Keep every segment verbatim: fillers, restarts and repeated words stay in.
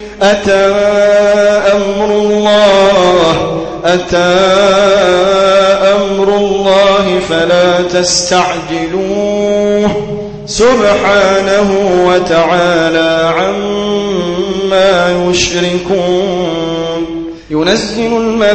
أتى أمر الله أتى أمر الله فلا تستعجلوه سبحانه وتعالى عما يشركون ينزل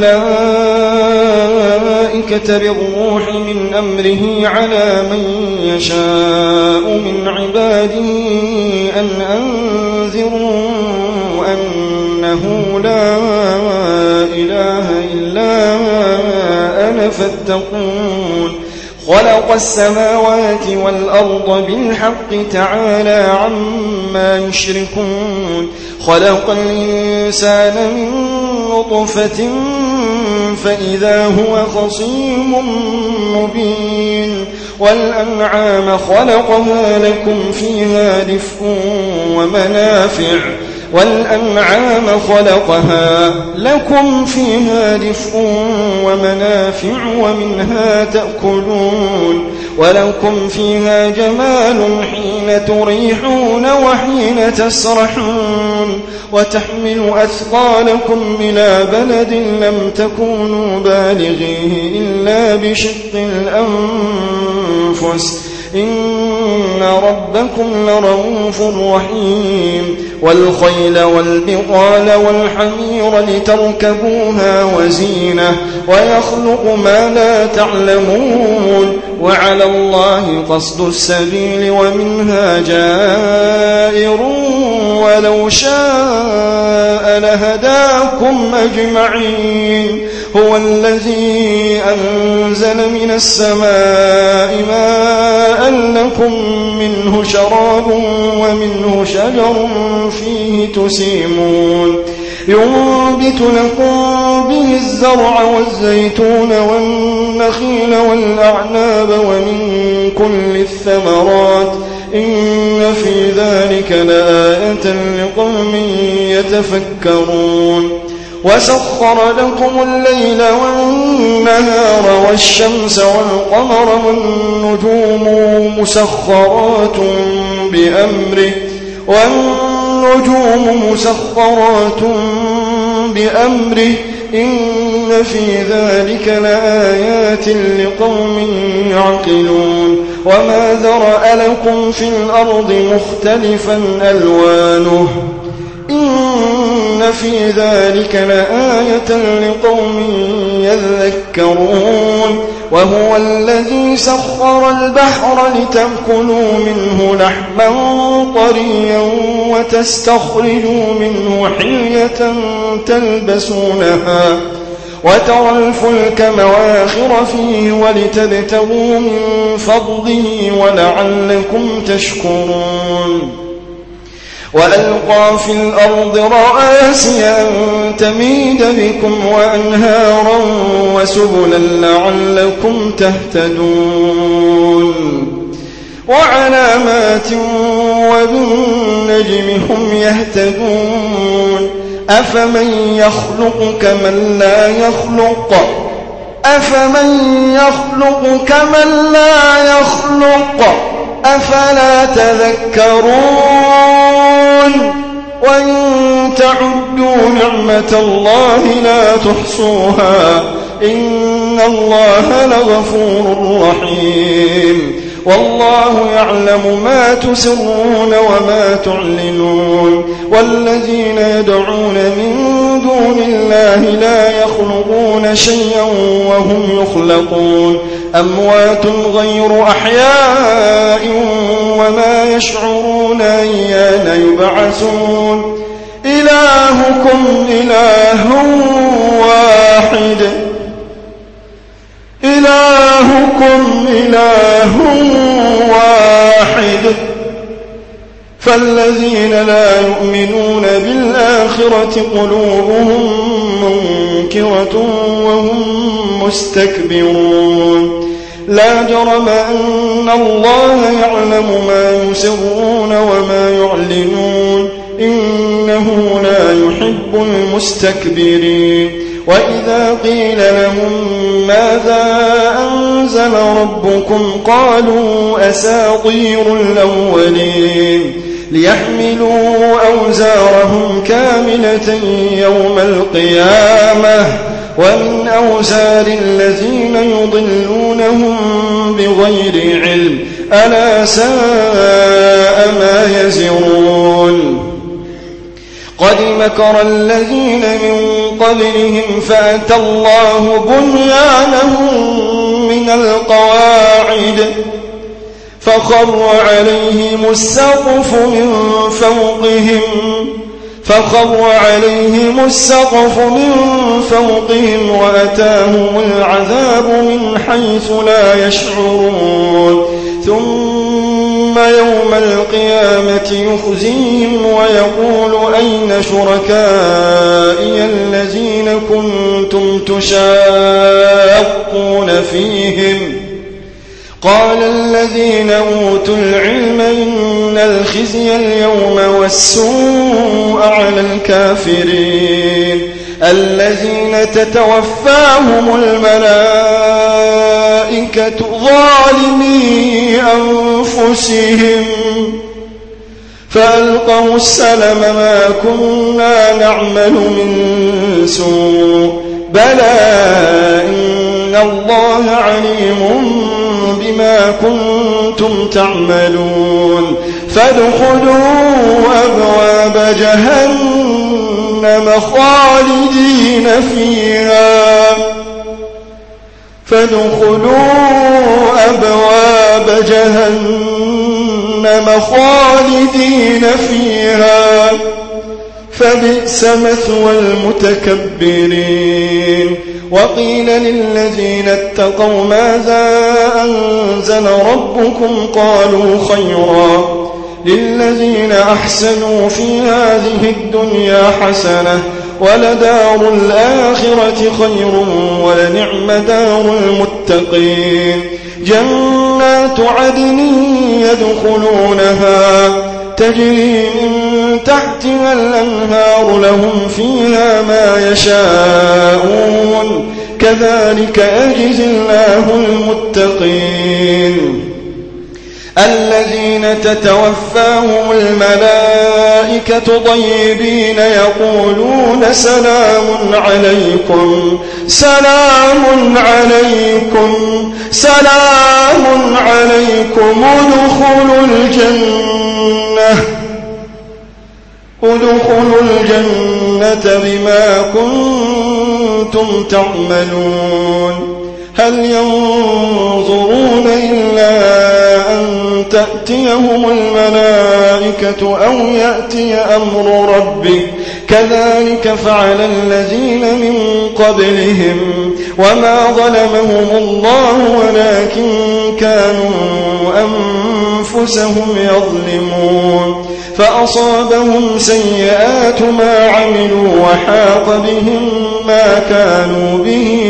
الملائكة بالروح من أمره على من يشاء من عباده أن أنذروا أنه لا إله إلا أنا فاتقون خلق السماوات والأرض بالحق تعالى عما يشركون خلق الإنسان من نطفة فإذا هو خصيم مبين والأنعام خلقها لكم فيها دفء ومنافع والأنعام خلقها لكم فيها دفء ومنافع ومنها تأكلون ولكم فيها جمال حين تريحون وحين تسرحون وتحمل أثقالكم إلى بلد لم تكونوا بالغيه إلا بشق الأنفس إن ربكم لرؤوف رحيم والخيل والبغال والحمير لتركبوها وزينة ويخلق ما لا تعلمون وعلى الله قصد السبيل ومنها جائر ولو شاء لهداكم أجمعين هو الذي أنزل من السماء ماء لكم منه شراب ومنه شجر فيه تسيمون ينبت لكم به الزرع والزيتون والنخيل والأعناب ومن كل الثمرات إن في ذلك لآية لقوم يتفكرون وسخر لكم الليل والنهار والشمس والقمر والنجوم مسخرات بأمره والنجوم مسخرات بأمره إن في ذلك لآيات لقوم يعقلون وما ذرأ لكم في الأرض مختلفا ألوانه إن في ذلك لآية لقوم يذكرون وهو الذي سخر البحر لتأكلوا منه لحما طريا وتستخرجوا منه حلية تلبسونها وترى الفلك مواخر فيه ولتبتغوا من فضله ولعلكم تشكرون وألقى في الأرض رواسي أن تميد بكم وأنهارا وسبلا لعلكم تهتدون وعلامات وبالنجم هم يهتدون أفمن يخلق كمن لا يخلق أفمن يخلق كمن لا يخلق أفلا تذكرون وإن تعدوا نعمة الله لا تحصوها إن الله لغفور رحيم والله يعلم ما تسرون وما تعلنون والذين يدعون من دون الله لا يخلقون شيئا وهم يخلقون أموات غير أحياء وما يشعرون أيان يبعثون إلهكم إله واحد إلهكم إله واحد فالذين لا يؤمنون بالآخرة قلوبهم منكرة وهم مستكبرون لا جرم أن الله يعلم ما يسرون وما يعلنون إنه لا يحب المستكبرين وإذا قيل لهم ماذا أنزل ربكم قالوا أساطير الأولين ليحملوا أوزارهم كاملة يوم القيامة ومن أوزار الذين يضلونهم بغير علم ألا ساء ما يزرون قد مكر الذين من قبلهم فأتى الله بنيانهم من القواعد فخر عليهم السقف من فوقهم فخر عليهم السقف من فوقهم وأتاهم العذاب من حيث لا يشعرون ثم يوم القيامة يخزيهم ويقول أين شركائي الذين كنتم تشاقون فيهم قال الذين أوتوا العلم إن الخزي اليوم والسوء على الكافرين الذين تتوفاهم الملائكة ظالمي أنفسهم فألقوا السلم ما كنا نعمل من سوء بلى إن الله عليم بما كنتم تعملون فادخلوا أبواب جهنم خالدين فيها فادخلوا أبواب جهنم خالدين فيها فبئس مثوى المتكبرين وقيل للذين اتقوا ماذا أنزل ربكم قالوا خيرا للذين أحسنوا في هذه الدنيا حسنة ولدار الآخرة خير ولنعم دار المتقين جنات عدن يدخلونها تجري من تحتها الأنهار لهم فيها ما يشاءون كذلك أجزي الله المتقين الذين تتوفاهم الملائكة طيبين يقولون سلام عليكم سلام عليكم سلام عليكم ادخلوا الجنة ادخلوا الجنة بما كنتم تعملون هل ينظرون إلا أن تأتيهم الملائكة أو يأتي أمر ربك كذلك فعل الذين من قبلهم وما ظلمهم الله ولكن كانوا أنفسهم يظلمون فأصابهم سيئات ما عملوا وحاق بهم ما كانوا به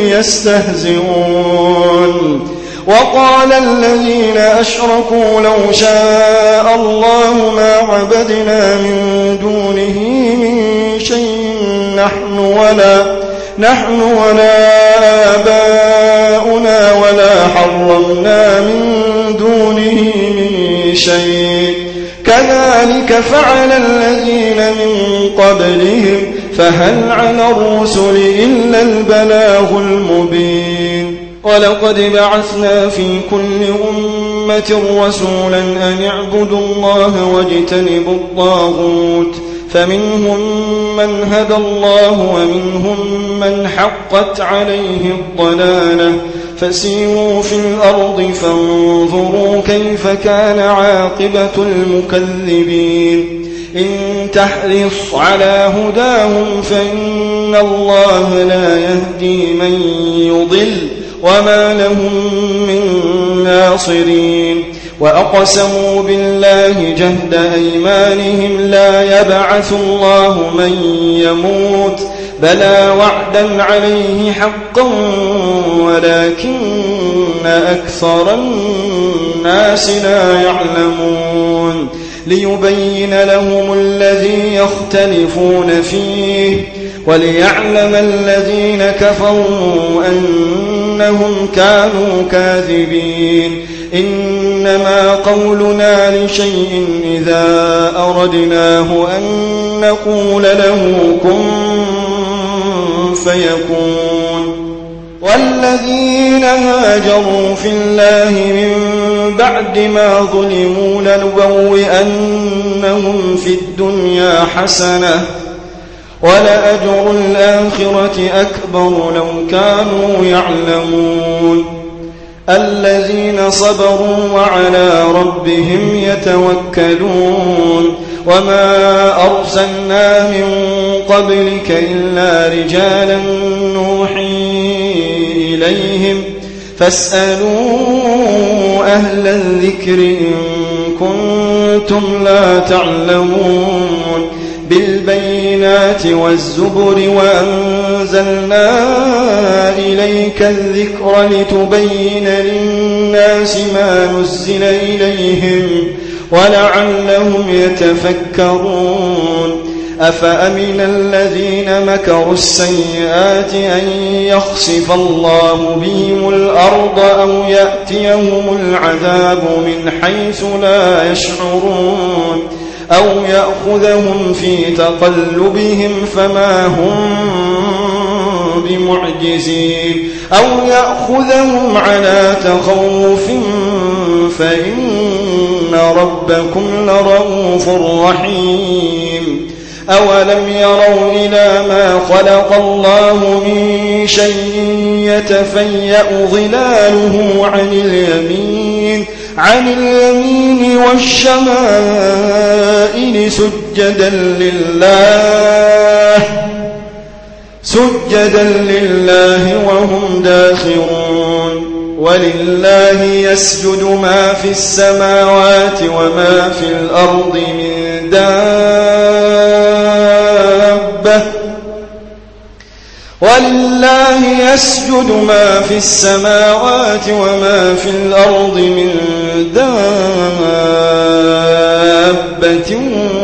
يستهزئون وقال الذين أشركوا لو شاء الله ما عبدنا من دونه من شيء نحن ولا نحن ولا آباؤنا ولا حرمنا من دونه من شيء كذلك فعل الذين من قبلهم فهل على الرسل إلا البلاغ المبين ولقد بعثنا في كل أمة رسولا أن اعبدوا الله واجتنبوا الطاغوت فمنهم من هدى الله ومنهم من حقت عليه الضلالة فسيروا في الأرض فانظروا كيف كان عاقبة المكذبين إن تحرص على هداهم فإن الله لا يهدي من يضل وما لهم من ناصرين وأقسموا بالله جهد أيمانهم لا يبعث الله من يموت بلى وعدا عليه حقا ولكن أكثر الناس لا يعلمون ليبين لهم الذي يختلفون فيه وليعلم الذين كفروا أنهم كانوا كاذبين إنما قولنا لشيء إذا أردناه أن نقول له كن فيكون والذين هاجروا في الله من بعد ما ظلموا لنبوئنهم في الدنيا حسنة ولأجر الآخرة أكبر لو كانوا يعلمون الذين صبروا وعلى ربهم يتوكلون وما أرسلنا من قبلك إلا رجالا نوحي إليهم فاسألوا أهل الذكر إن كنتم لا تعلمون بالبينات والزبر وأنزلنا إليك الذكر لتبين للناس ما نزل إليهم ولعلهم يتفكرون أفأمن الذين مكروا السيئات أن يخسف الله بهم الأرض أو يأتيهم العذاب من حيث لا يشعرون أو يأخذهم في تقلبهم فما هم بمعجزين أو يأخذهم على تخوف فإن ربكم لرؤوف رحيم أولم يروا إلى ما خلق الله من شيء يتفيأ ظلاله عن اليمين عن اليمين والشمائل سجدا لله سجدا لله وهم داخرون ولله يسجد ما في السماوات وما في الأرض من دابة ولله يسجد ما في السماوات وما في الأرض من دابة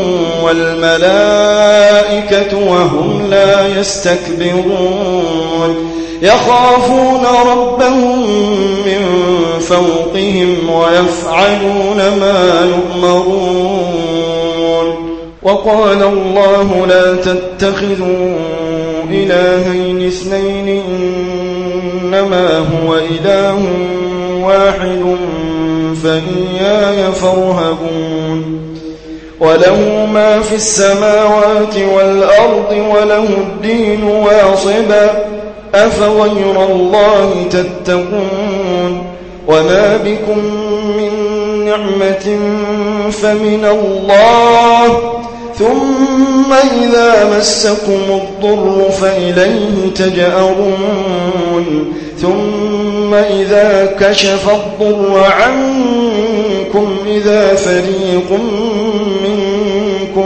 والملائكة وهم لا يستكبرون يخافون ربهم من فوقهم ويفعلون ما يؤمرون وقال الله لا تتخذوا إلهين اثنين إنما هو إله واحد فإياي فارهبون وله ما في السماوات والأرض وله الدين واصبا أفغير الله تتقون وما بكم من نعمة فمن الله ثم إذا مسكم الضر فإليه تجأرون ثم إذا كشف الضر عنكم إذا فريق منكم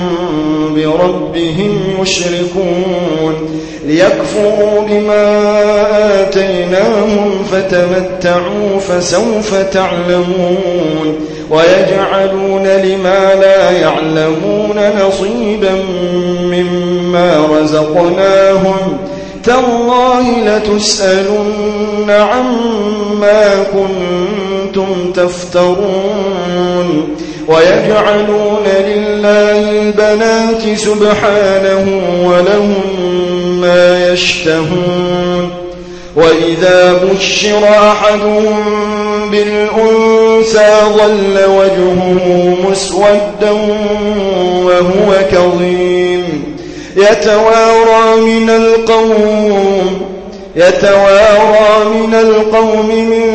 بربهم يشركون ليكفروا بما آتيناهم فتمتعوا فسوف تعلمون ويجعلون لما لا يعلمون نصيبا مما رزقناهم تالله لتسألن عما كنتم تفترون ويجعلون لله البنات سبحانه ولهم ما يشتهون وإذا بشر أحدهم بالأنثى ظل وجهه مسودا وهو كظيم يتوارى من القوم يتوارى من القوم من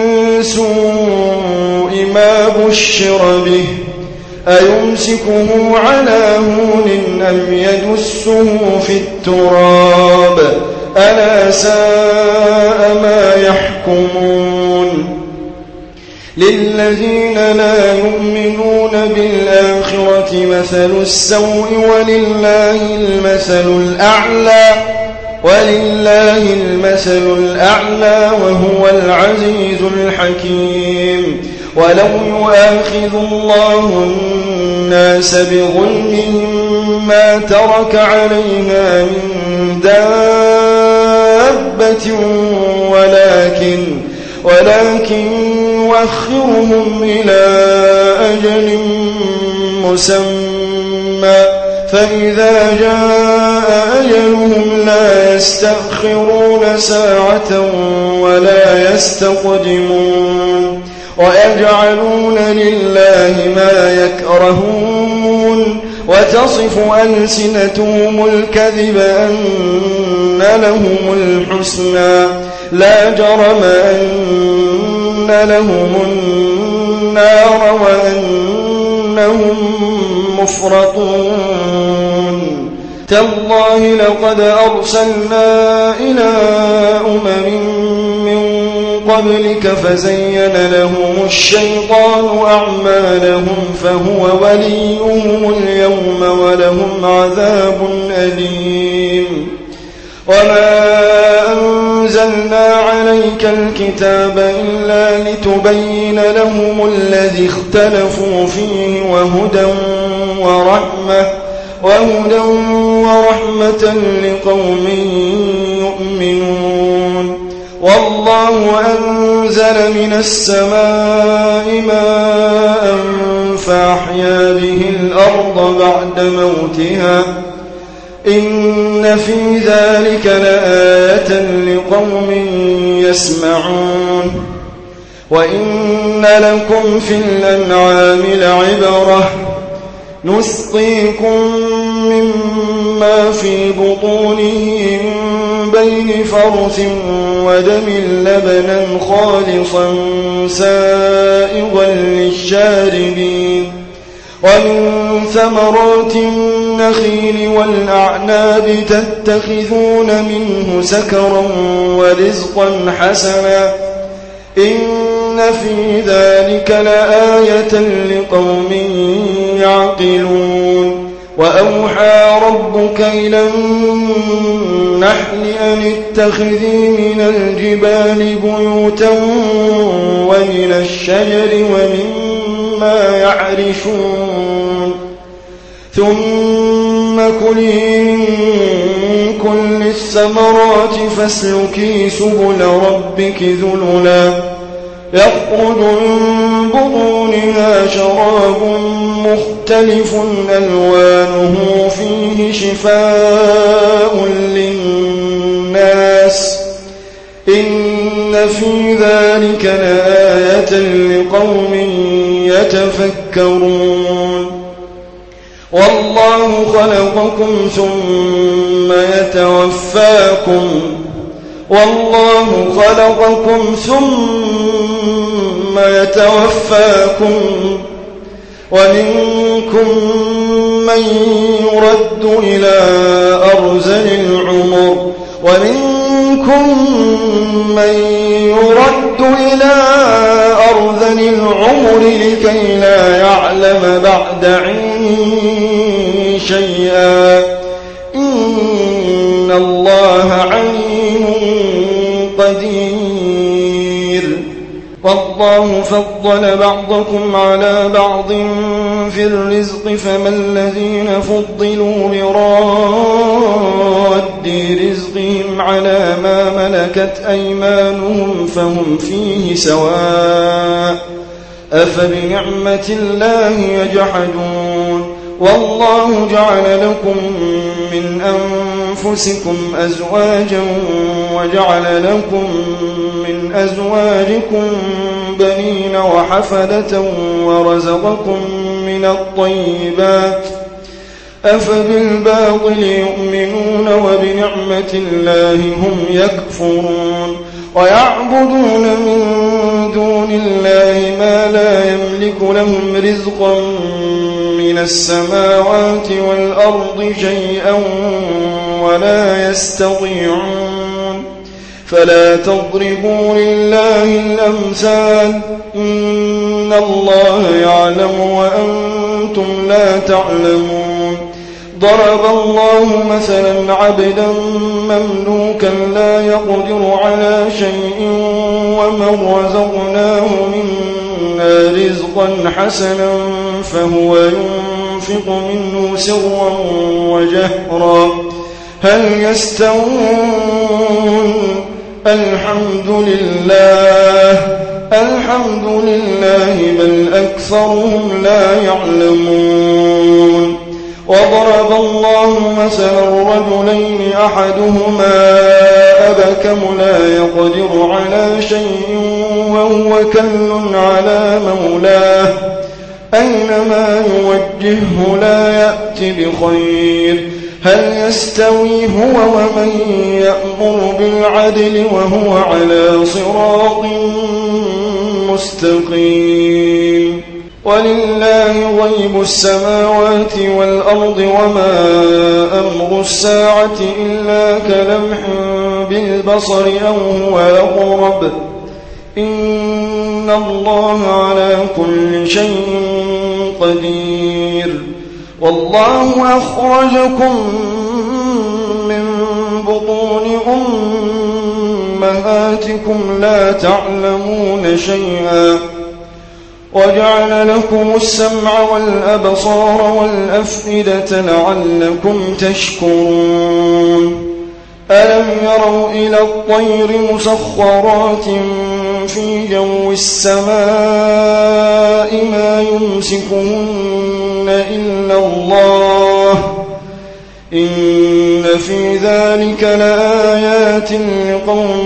سوء ما بشر به أيمسكه على هون أم يدسه في التراب ألا ساء ما يحكمون للذين لا يؤمنون بالآخرة مثل السوء ولله المثل الأعلى ولله المثل الأعلى وهو العزيز الحكيم ولو يؤاخذ الله الناس بظلمهم ما ترك عليها من دابة ولكن ولكن يؤخرهم إلى أجل مسمى فإذا جاء أجلهم لا يستأخرون ساعة ولا يستقدمون ويجعلون لله ما يكرهون وتصف ألسنتهم الكذب أن لهم الحسنى لا جرم أن لهم النار وأنهم مفرطون تالله لقد أرسلنا إلى أمم من قبلك فزين لهم الشيطان أعمالهم فهو وليهم اليوم ولهم عذاب أليم وما أنزلنا عليك الكتاب إلا لتبين لهم الذي اختلفوا فيه وهدى ورحمة وهدى ورحمة لقوم يؤمنون والله أنزل من السماء ماء فأحيا به الأرض بعد موتها إن في ذلك لآية لقوم يسمعون وإن لكم في الأنعام لعبرة نسقيكم مما في بطونه من بين فرث ودم لبنا خالصا سائغا للشاربين ومن ثمرات النخيل والأعناب تتخذون منه سكرا ورزقا حسنا إن في ذلك لآية لقوم يعقلون وأوحى ربك إلى النحل أن اتخذي من الجبال بيوتا ومن الشجر ومما يعرشون ثم كلي من كل الثمرات فاسلكي سبل ربك ذللا يخرج من بطونها شراب مختلف ألوانه فيه شفاء للناس إن في ذلك لآية لقوم يتفكرون والله خلقكم ثم يتوفاكم والله خلقكم ثم يتوفاكم ومنكم من يرد إلى أرذل العمر ومنكم من يرد إلى أرذل العمر لكي لا يعلم بعد علم شيئا إن الله عليم قدير والله فضل بعضكم على بعض في الرزق فما الذين فضلوا براد رزقهم على ما ملكت أيمانهم فهم فيه سواء أفبنعمة الله يجحدون والله جعل لكم من أنفسكم أزواجا وجعل لكم من أزواجكم بنين وحفدة ورزقكم من الطيبات أفبالباطل يؤمنون وبنعمة الله هم يكفرون ويعبدون من دون الله ما لا يملك لهم رزقا من السماوات والأرض شيئا ولا يستطيعون فلا تضربوا لله الأمثال إن الله يعلم وأنتم لا تعلمون ضرب الله مثلا عبدا مملوكا لا يقدر على شيء ومن رزقناه منا رزقا حسنا فهو ينفق منه سرا وجهرا هل يستوون الحمد لله الحمد لله بل أكثرهم لا يعلمون وضرب الله مثلا رجلين أحدهما أبكم لا يقدر على شيء وهو كل على مولاه أينما يوجهه لا يأتي بخير هل يستوي هو ومن يأمر بالعدل وهو على صراط مستقيم ولله غيب السماوات والأرض وما أمر الساعة إلا كلمح بالبصر أو هو أقرب إن الله على كل شيء قدير والله أخرجكم من بطون أمهاتكم لا تعلمون شيئا وجعل لكم السمع والأبصار والأفئدة لعلكم تشكرون ألم يروا إلى الطير مسخرات في جو السماء ما يمسكهن إلا الله إن في ذلك لآيات لقوم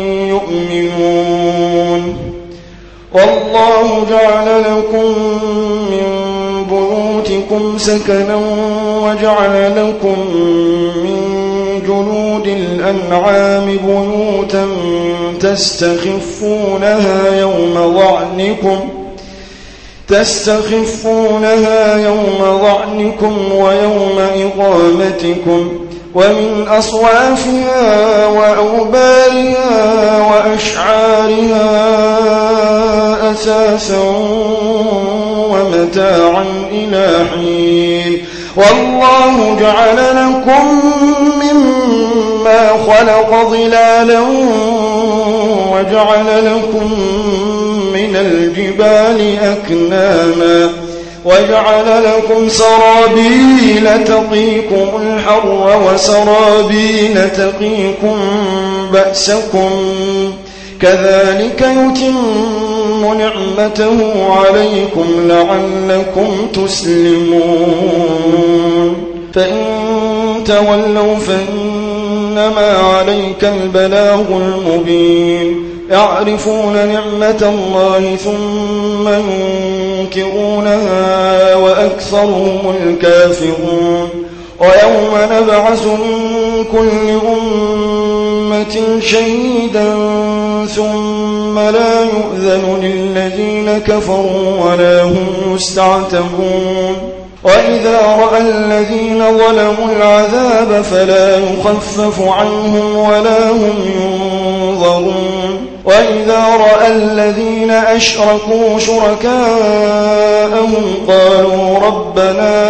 يؤمنون والله جعل لكم من بيوتكم سكنا وجعل لكم من جلود الأنعام بيوتا تستخفونها يوم ضعنكم تستخفونها يوم ضعنكم ويوم إقامتكم ومن أصوافها وأوبارها وأشعارها أساسا ومتاعا إلى حين والله جعل لكم مما خلق ظلالا وجعل لكم من الجبال أكنانا وجعل لكم سرابيل تقيكم الحر وسرابيل تقيكم بأسكم كذلك يتم نعمته عليكم لعلكم تسلمون فإن تولوا فإنما عليك البلاغ المبين يعرفون نعمة الله ثم ينكرونها وأكثرهم الكافرون ويوم نبعث من كل أمة شهيدا ثم لا يؤذن للذين كفروا ولا هم يستعتبون وإذا رأى الذين ظلموا العذاب فلا يخفف عنهم ولا هم ينظرون وإذا رأى الذين أشركوا شركاءهم قالوا ربنا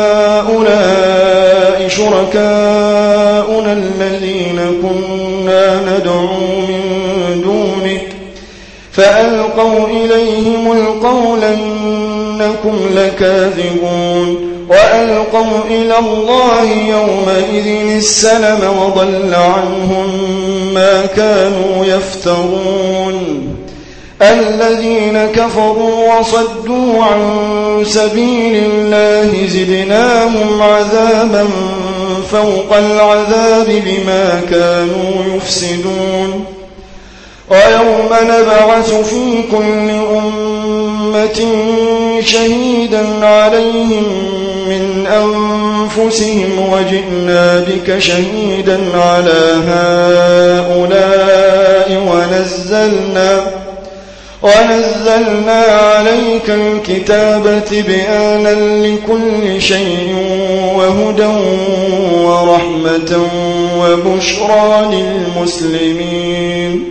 هؤلاء شركاؤنا الذين كنا ندعو من دونك فألقوا إليهم القول إنكم لكاذبون وألقوا إلى الله يومئذ السلم وضل عنهم ما كانوا يفترون الذين كفروا وصدوا عن سبيل الله زدناهم عذابا فوق العذاب بما كانوا يفسدون ويوم نبعث في كل أمة شهيدا عليهم من أنفسهم وجئنا بك شهيدا على هؤلاء ونزلنا ونزلنا عليك الكتاب تبيانا لكل شيء وهدى ورحمة وبشرى للمسلمين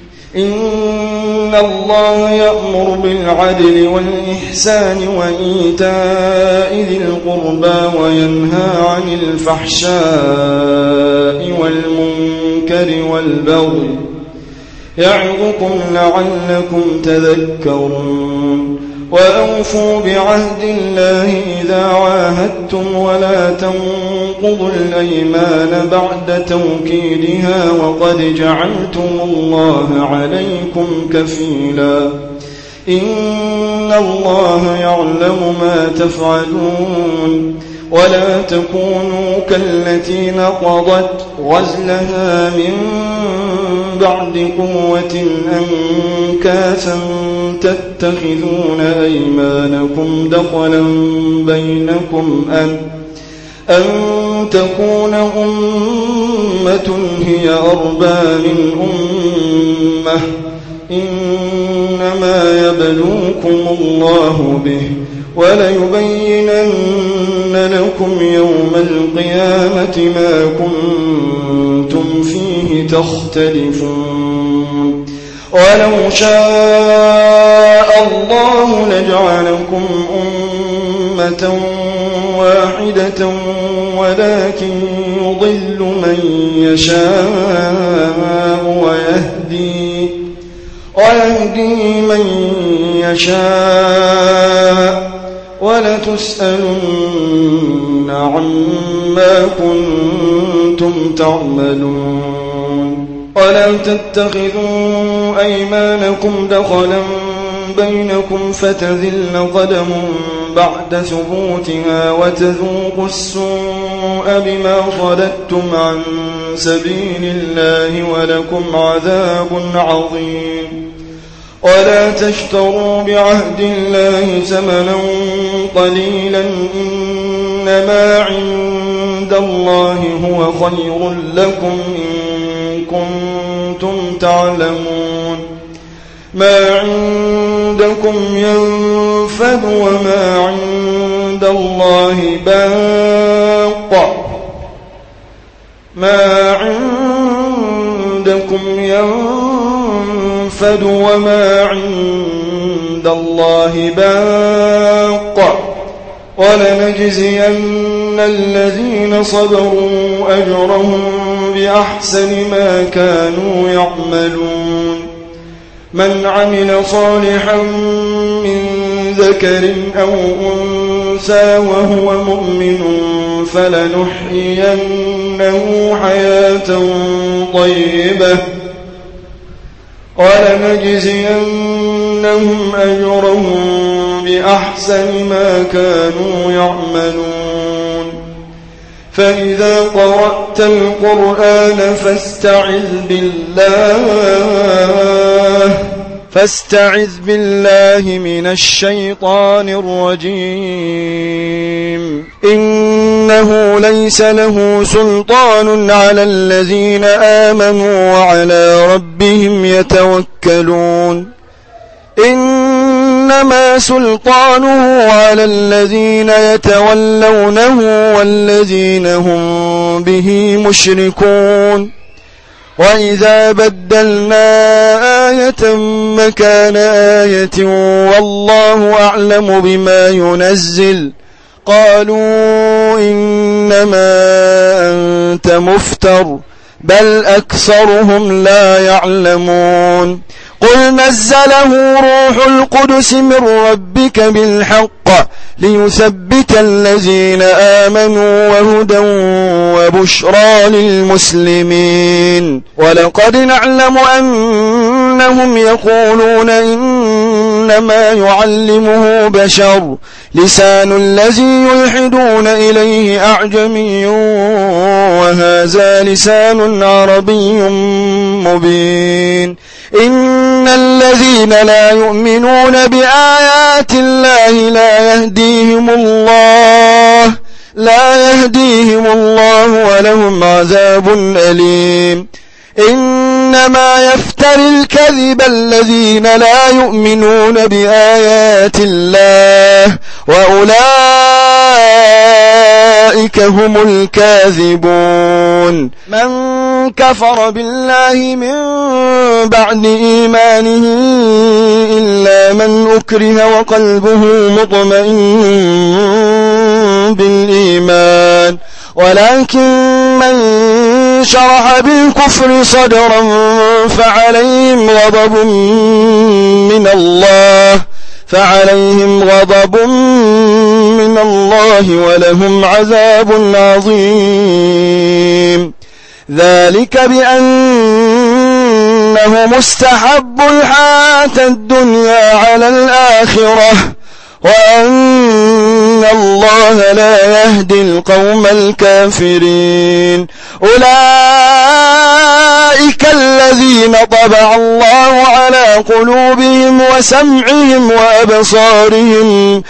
إن الله يأمر بالعدل والإحسان وإيتاء ذي القربى وينهى عن الفحشاء والمنكر والبغي يعظكم لعلكم تذكرون وأوفوا بعهد الله إذا عاهدتم ولا تنقضوا الأيمان بعد توكيدها وقد جعلتم الله عليكم كفيلا إن الله يعلم ما تفعلون ولا تكونوا كالتي نقضت غزلها من بعد قوة أنكاثا تتخذون أيمانكم دخلا بينكم أن, أن تكون أمة هي أربى من أمة إنما يبلوكم الله به وليبينن لكم يوم القيامة ما كنتم فيه تختلفون ولو شاء الله لجعلكم أمة واحدة ولكن يضل من يشاء ويهدي ويهدي من يشاء ولتسألن عما كنتم تعملون ولا تتخذوا أيمانكم دخلا بينكم فتذل قدم بعد ثبوتها وتذوقوا السوء بما صددتم عن سبيل الله ولكم عذاب عظيم ولا تشتروا بعهد الله ثمنا قليلا إنما عند الله هو خير لكم إن كنتم تعلمون ما عندكم ينفد وما عند الله باق ما عندكم ينفد وما عند الله باق ولنجزين الذين صبروا أجرهم بأحسن ما كانوا يعملون من عمل صالحا من ذكر أو أنثى وهو مؤمن فلنحيينه حياة طيبة ولنجزينهم أجرهم بأحسن ما كانوا يعملون فإذا قرأت القرآن فاستعذ بالله فاستعذ بالله من الشيطان الرجيم إنه ليس له سلطان على الذين آمنوا وعلى ربهم يتوكلون إنما سلطانه على الذين يتولونه والذين هم به مشركون وإذا بدلنا آية مكان آية والله أعلم بما ينزل قالوا إنما أنت مفتر بل أكثرهم لا يعلمون قل نزله روح القدس من ربك بالحق ليثبت الذين آمنوا وهدى وبشرى للمسلمين ولقد نعلم أنهم يقولون إنما يعلمه بشر لسان الذي يلحدون إليه أعجمي وهذا لسان عربي مبين إن الذين لا يؤمنون بآيات الله لا يهديهم الله لا يهديهم الله ولهم عذاب أليم إنما يفتري الكذب الذين لا يؤمنون بآيات الله وأولئك هم الكاذبون من كفر بالله من بعد إيمانه إلا من أكره وقلبه مطمئن بالإيمان ولكن من شرح بالكفر صدرا فعليهم غضب من الله فعليهم غضب من الله ولهم عذاب عظيم. ذلك بأنه مستحب الحياة الدنيا على الآخرة وأن الله لا يهدي القوم الكافرين. أولئك الذين طبع الله على قلوبهم وسمعهم وأبصارهم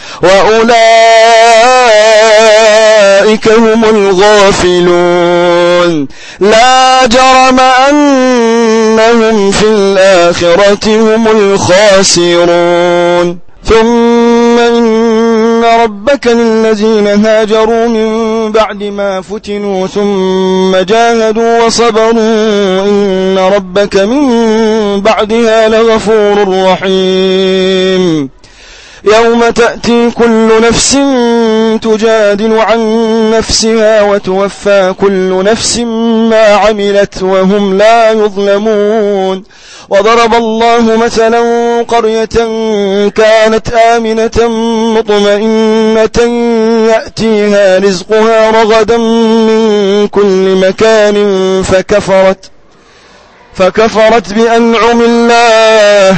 وأولئك هم الغافلون. لا جرم أنهم في الآخرة هم الخاسرون. ثم إن ربك للذين هاجروا من بعد ما فتنوا ثم جاهدوا وصبروا إن ربك من بعدها لغفور رحيم. يوم تأتي كل نفس تجادل عن نفسها وتوفى كل نفس ما عملت وهم لا يظلمون. وضرب الله مثلا قرية كانت آمنة مطمئنة يأتيها رزقها رغدا من كل مكان فكفرت فكفرت بأنعم الله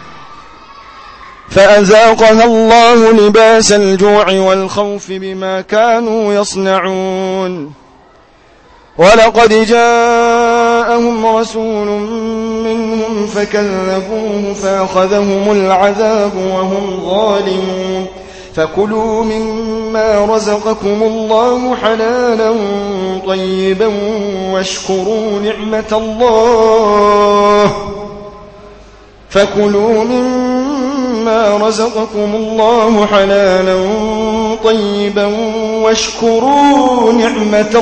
فأذاقها الله لباس الجوع والخوف بما كانوا يصنعون. ولقد جاءهم رسول منهم فكذبوه فأخذهم العذاب وهم ظالمون. فكلوا مما رزقكم الله حلالا طيبا واشكروا نعمة الله فكلوا مما رزقكم الله حلالا طيبا واشكروا نعمة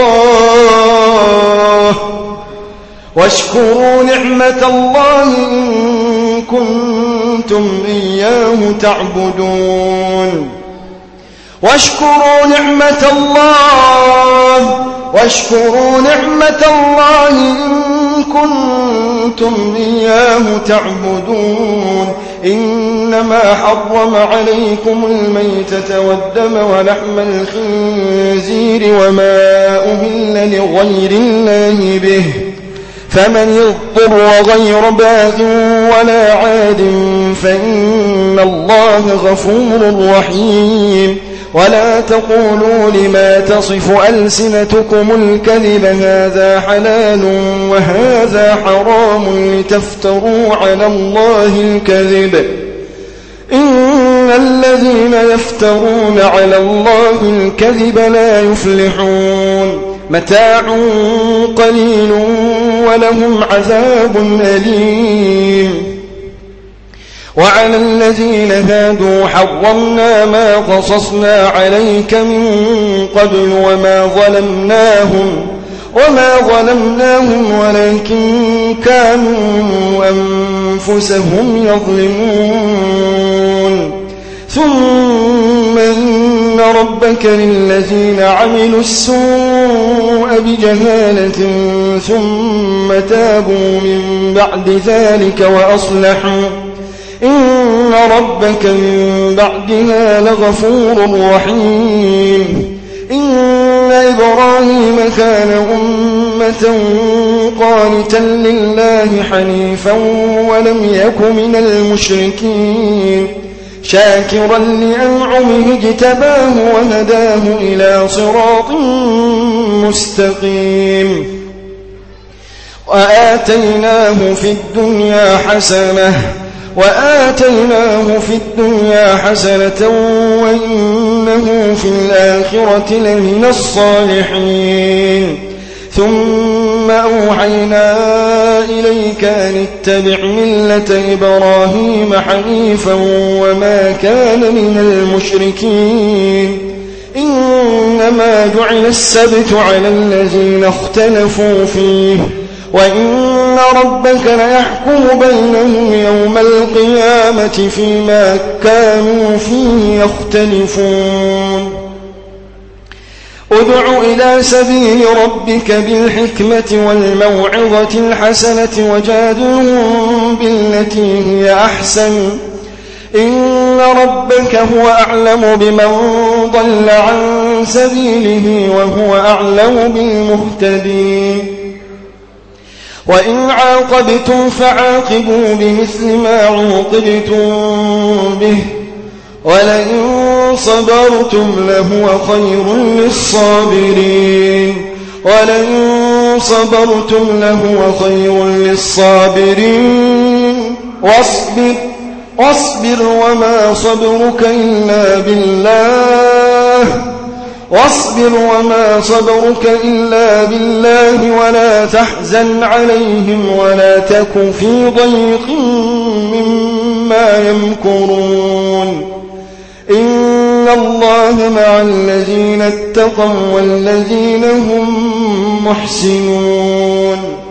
الله واشكروا نعمة الله إن كنتم إياه تعبدون. واشكروا نعمة الله واشكروا نعمة الله إن كنتم إياه تعبدون. إنما حرم عليكم الميتة والدم ولحم الخنزير وما أهل لغير الله به فمن اضطر غير باغ ولا عاد فإن الله غفور رحيم. ولا تقولوا لما تصف ألسنتكم الكذب هذا حلال وهذا حرام لتفتروا على الله الكذب إن الذين يفترون على الله الكذب لا يفلحون. متاع قليل ولهم عذاب أليم. وعلى الذين هادوا حرمنا ما قصصنا عليك من قبل وما ظلمناهم وما ظلمناهم ولكن كانوا أنفسهم يظلمون. ثم إن ربك للذين عملوا السوء بجهالة ثم تابوا من بعد ذلك وأصلحوا إن ربك من بعدها لغفور رحيم. إن إبراهيم كان أمة قانتا لله حنيفا ولم يك من المشركين شاكرا لأنعمه اجتباه وهداه إلى صراط مستقيم. وآتيناه في الدنيا حسنة وآتيناه في الدنيا حسنة وإنه في الآخرة لمن الصالحين. ثم أوحينا إليك أن اتبع ملة إبراهيم حنيفا وما كان من المشركين. إنما جعل السبت على الذين اختلفوا فيه وإن ربك ليحكم بينهم يوم القيامة فيما كانوا فيه يختلفون. ادع إلى سبيل ربك بالحكمة والموعظة الحسنة وجادلهم بالتي هي أحسن إن ربك هو أعلم بمن ضل عن سبيله وهو أعلم بالمهتدين وإن عاقبتم فعاقبوا بمثل ما عوقبتم به ولئن صبرتم لهو خير للصابرين ولئن صبرتم لهو خير للصابرين واصبر واصبر وما صبرك إلا بالله واصبر وما صبرك إلا بالله ولا تحزن عليهم ولا تك في ضيق مما يمكرون إن الله مع الذين اتقوا والذين هم محسنون